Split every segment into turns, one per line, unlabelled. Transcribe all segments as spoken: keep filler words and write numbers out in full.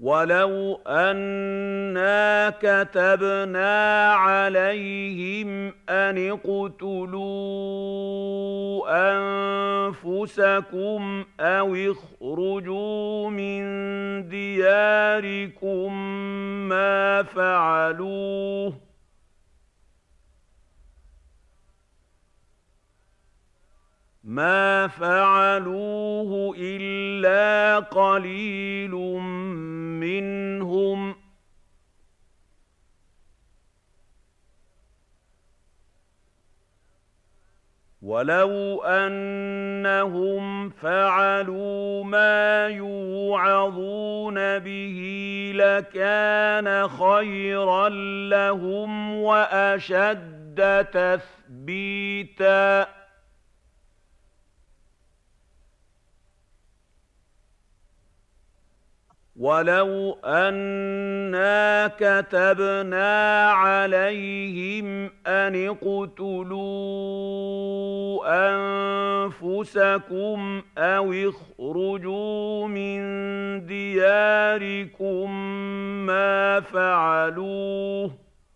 وَلَوْ أَنَّا كَتَبْنَا عَلَيْهِمْ أَنِ اقْتُلُوا أَنفُسَكُمْ أَوِ اخْرُجُوا مِن دِيَارِكُم مَّا فَعَلُوهُ مَا فَعَلُوهُ إِلَّا قَلِيلٌ مِّنْهُمْ ۖ وَلَوْ أَنَّهُمْ فَعَلُوا مَا يُوعَظُونَ بِهِ لَكَانَ خَيْرًا لَّهُمْ وَأَشَدَّ تَثْبِيتًا وَلَوْ أَنَّا كَتَبْنَا عَلَيْهِمْ أَنِ اقْتُلُوا أَنفُسَكُمْ أَوِ اخْرُجُوا مِن دِيَارِكُم مَّا فَعَلُوهُ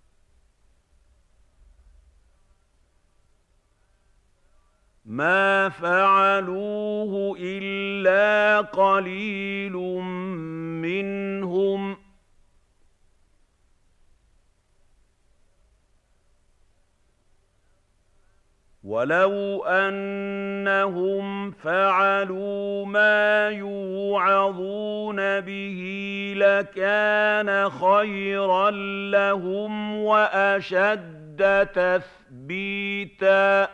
مَا فَعَلُوهُ إِلَّا قَلِيلٌ مِّنْهُمْ ۖ وَلَوْ أَنَّهُمْ فَعَلُوا مَا يُوعَظُونَ بِهِ لَكَانَ خَيْرًا لَّهُمْ وَأَشَدَّ تَثْبِيتًا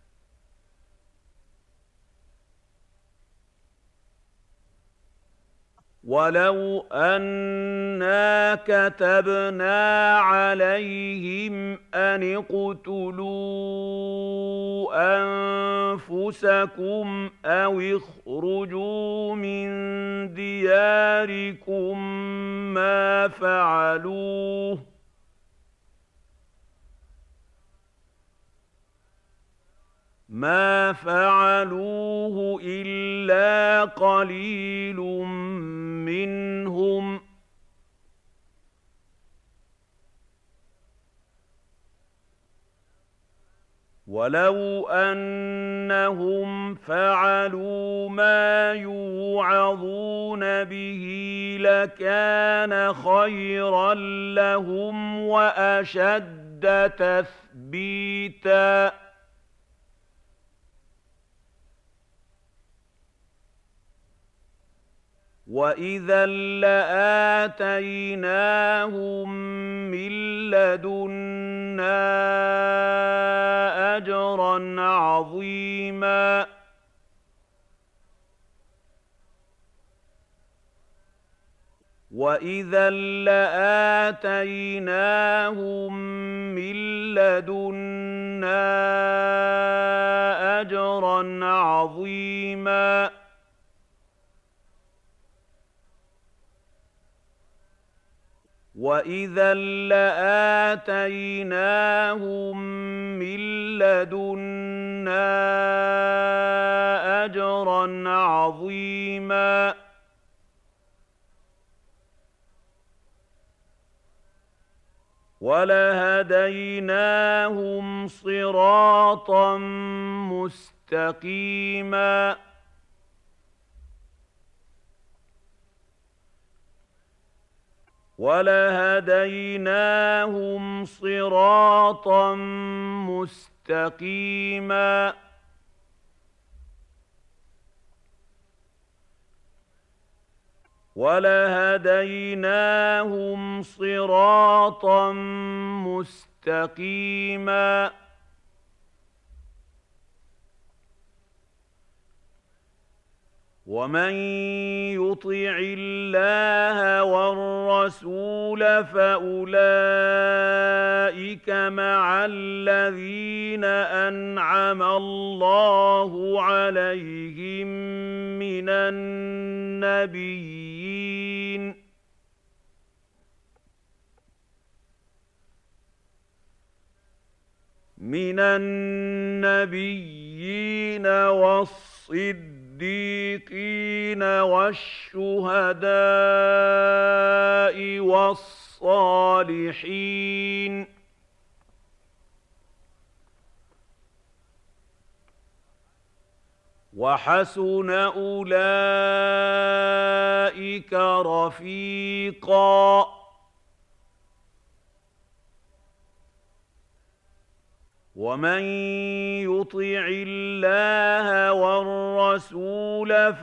وَلَوْ أَنَّا كَتَبْنَا عَلَيْهِمْ أَنِ اقْتُلُوا أَنفُسَكُمْ أَوِ اخْرُجُوا مِن دِيَارِكُم مَّا فَعَلُوهُ مَا فَعَلُوهُ إِلَّا قَلِيلٌ مِّنْهُمْ ۖ وَلَوْ أَنَّهُمْ فَعَلُوا مَا يُوعَظُونَ بِهِ لَكَانَ خَيْرًا لَّهُمْ وَأَشَدَّ تَثْبِيتًا وَإِذًا لَّآتَيْنَاهُم مِّن لَّدُنَّا أَجْرًا عَظِيمًا وَإِذًا لَّآتَيْنَاهُم مِّن لَّدُنَّا أَجْرًا عَظِيمًا وَإِذًا لَّآتَيْنَاهُم مِّن لَّدُنَّا أَجْرًا عَظِيمًا وَلَهَدَيْنَاهُمْ صِرَاطًا مُّسْتَقِيمًا وَلَهَدَيْنَاهُمْ صِرَاطًا مُّسْتَقِيمًا وَلَهَدَيْنَاهُمْ صِرَاطًا مُّسْتَقِيمًا وَمَن يُطِعِ اللَّهَ وَالرَّسُولَ فَأُولَٰئِكَ مَعَ الَّذِينَ أَنْعَمَ اللَّهُ عَلَيْهِم مِّنَ النَّبِيِّينَ مِنَ النَّبِيِّينَ وَالصِّدِّيقِينَ والصديقين والشهداء والصالحين وحسن أولئك رفيقا ومن يطع الله والرسول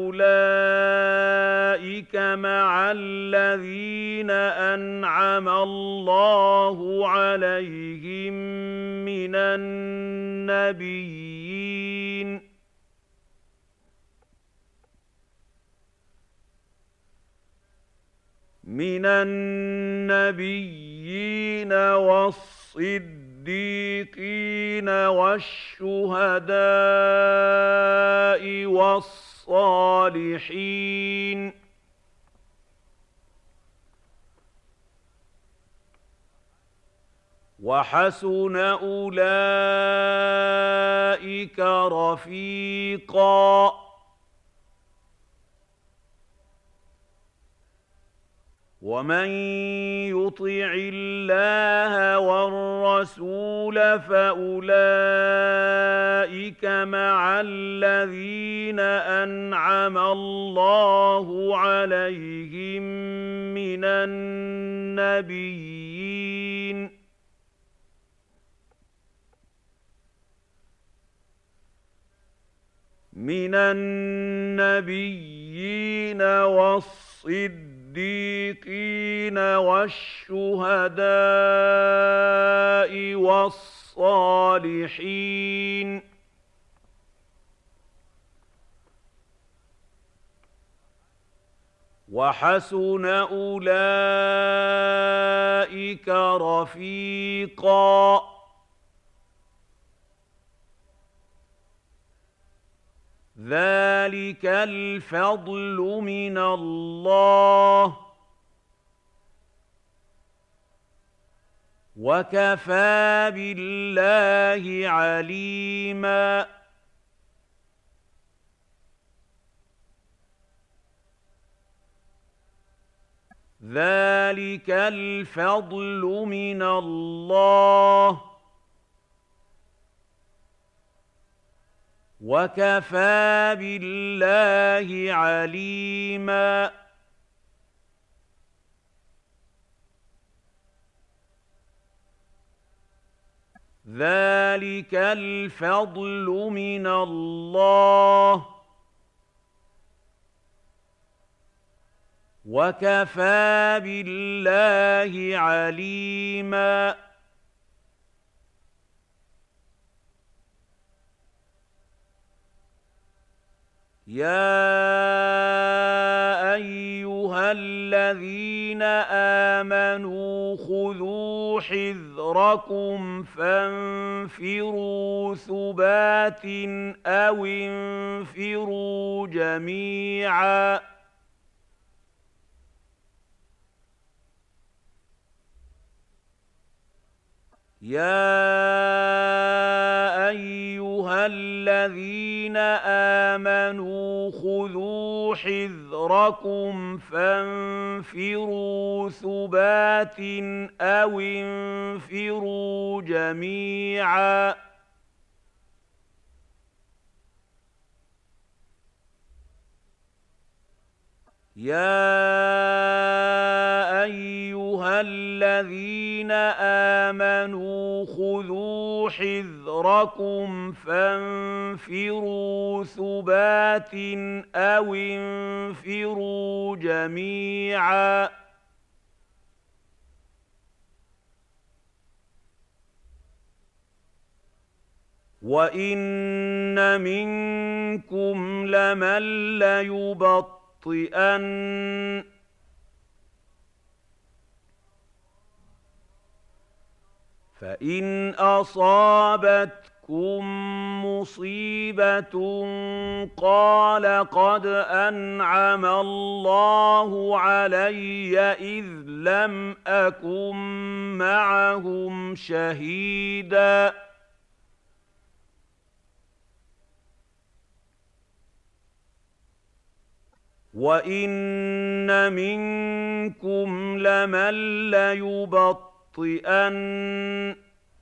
فأولئك مع الذين أنعم الله عليهم من النبيين من النبيين والصديقين والشهداء والصالحين وحسن أولئك رفيقا ومن يطع الله والرسول فأولئك مع الذين أنعم الله عليهم من النبيين من النبيين والصديقين الصديقين والشهداء والصالحين وحسن أولئك رفيقا ذلك الفضل من الله وكفى بالله عليما ذلك الفضل من الله وكفى بالله عليما ذلك الفضل من الله وكفى بالله عليما يا أيها الذين آمنوا خذوا حذركم فانفروا ثبات أو انفروا جميعا يا أيها الذين آمنوا خذوا حذركم فانفروا ثبات أو انفروا جميعا يا أيها الذين آمنوا خذوا حذركم فانفروا ثبات أو انفروا جميعا وإن منكم لمن ليبطئن فإن أصابتكم مصيبة قال قد أنعم الله علي إذ لم أكن معهم شهيداً وَإِنَّ مِنكُمْ لَمَن لَّيُبَطِّئَنَّ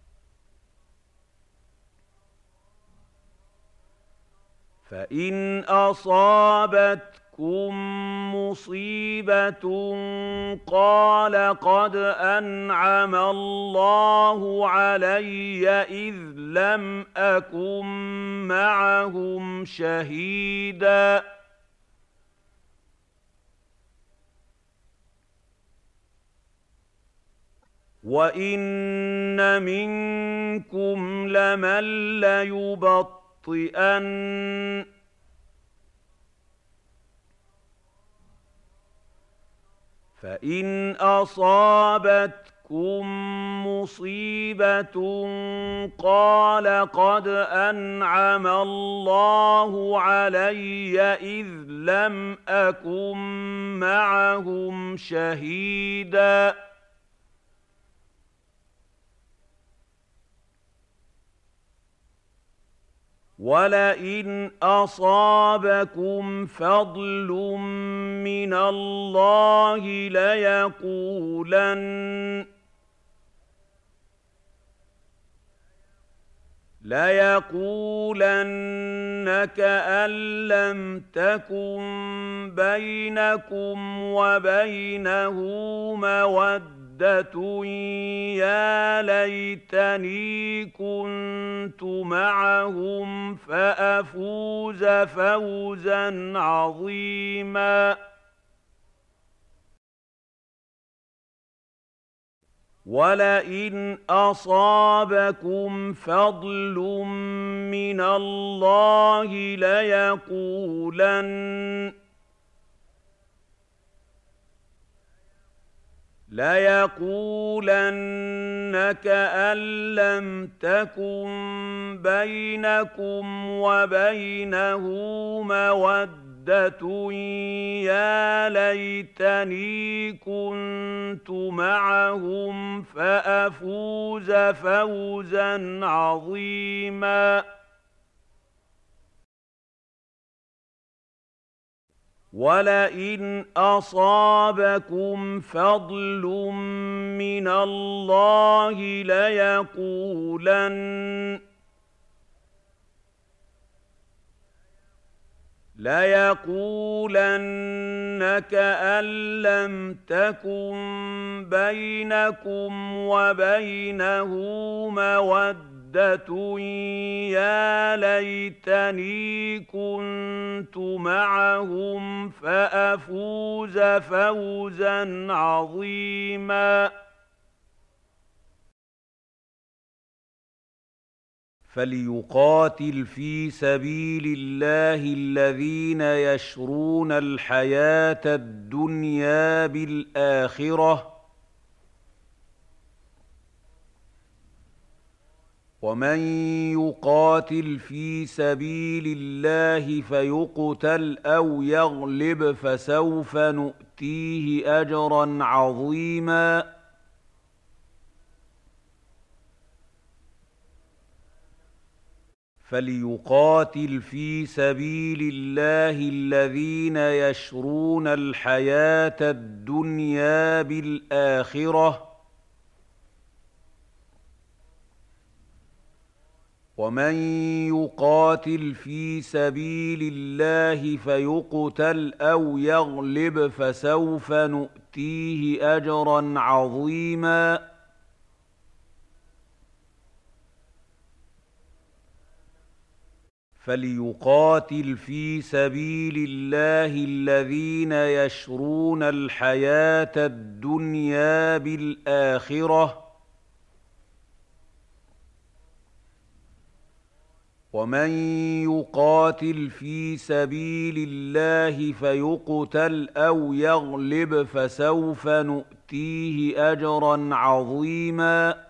فَإِنْ أَصَابَتْكُم مُّصِيبَةٌ قَالَ قَدْ أَنْعَمَ اللَّهُ عَلَيَّ إِذْ لَمْ أَكُن مَّعَهُمْ شَهِيدًا وَإِنَّ مِنكُمْ لَمَن لَّيُبَطِّئَنَّ فَإِنْ أَصَابَتْكُم مُّصِيبَةٌ قَالَ قَدْ أَنْعَمَ اللَّهُ عَلَيَّ إِذْ لَمْ أَكُن مَّعَهُمْ شَهِيدًا وَلَئِنْ أَصَابَكُمْ فَضْلٌ مِّنَ اللَّهِ لَيَقُولَنَّ لَيَقُولَنَّ كَأَن لَّمْ تَكُن بَيْنَكُمْ وَبَيْنَهُ مَوَدَّةٌ يَا لَيْتَنِي كُنتُ مَعَهُمْ فَأَفُوزَ فَوْزًا عَظِيمًا وَلَئِنْ أَصَابَكُمْ فَضْلٌ مِّنَ اللَّهِ لَيَقُولَنَّ لَيَقُولَنَّ كَأَن لَّمْ تَكُن بَيْنَكُمْ وَبَيْنَهُ مَوَدَّةٌ يَا لَيْتَنِي كُنتُ مَعَهُمْ فَأَفُوزَ فَوْزًا عَظِيمًا وَلَئِنْ أَصَابَكُمْ فَضْلٌ مِّنَ اللَّهِ لَيَقُولَنَّ لَيَقُولَنَّ كَأَن لَّمْ تَكُن بَيْنَكُمْ وَبَيْنَهُ مَوَدَّةٌ يَا لَيْتَنِي كُنتُ مَعَهُمْ فَأَفُوزَ فَوْزًا عَظِيمًا فَلْيُقَاتِلْ فِي سَبِيلِ اللَّهِ الَّذِينَ يَشْرُونَ الْحَيَاةَ الدُّنْيَا بِالْآخِرَةِ ۖ وَمَن يُقَاتِلْ فِي سَبِيلِ اللَّهِ فَيُقْتَلْ أَوْ يَغْلِبْ فَسَوْفَ نُؤْتِيهِ أَجْرًا عَظِيمًا فَلْيُقَاتِلْ فِي سَبِيلِ اللَّهِ الَّذِينَ يَشْرُونَ الْحَيَاةَ الدُّنْيَا بِالْآخِرَةِ ۖ وَمَن يُقَاتِلْ فِي سَبِيلِ اللَّهِ فَيُقْتَلْ أَوْ يَغْلِبْ فَسَوْفَ نُؤْتِيهِ أَجْرًا عَظِيمًا فَلْيُقَاتِلْ فِي سَبِيلِ اللَّهِ الَّذِينَ يَشْرُونَ الْحَيَاةَ الدُّنْيَا بِالْآخِرَةِ ۖ وَمَن يُقَاتِلْ فِي سَبِيلِ اللَّهِ فَيُقْتَلْ أَوْ يَغْلِبْ فَسَوْفَ نُؤْتِيهِ أَجْرًا عَظِيمًا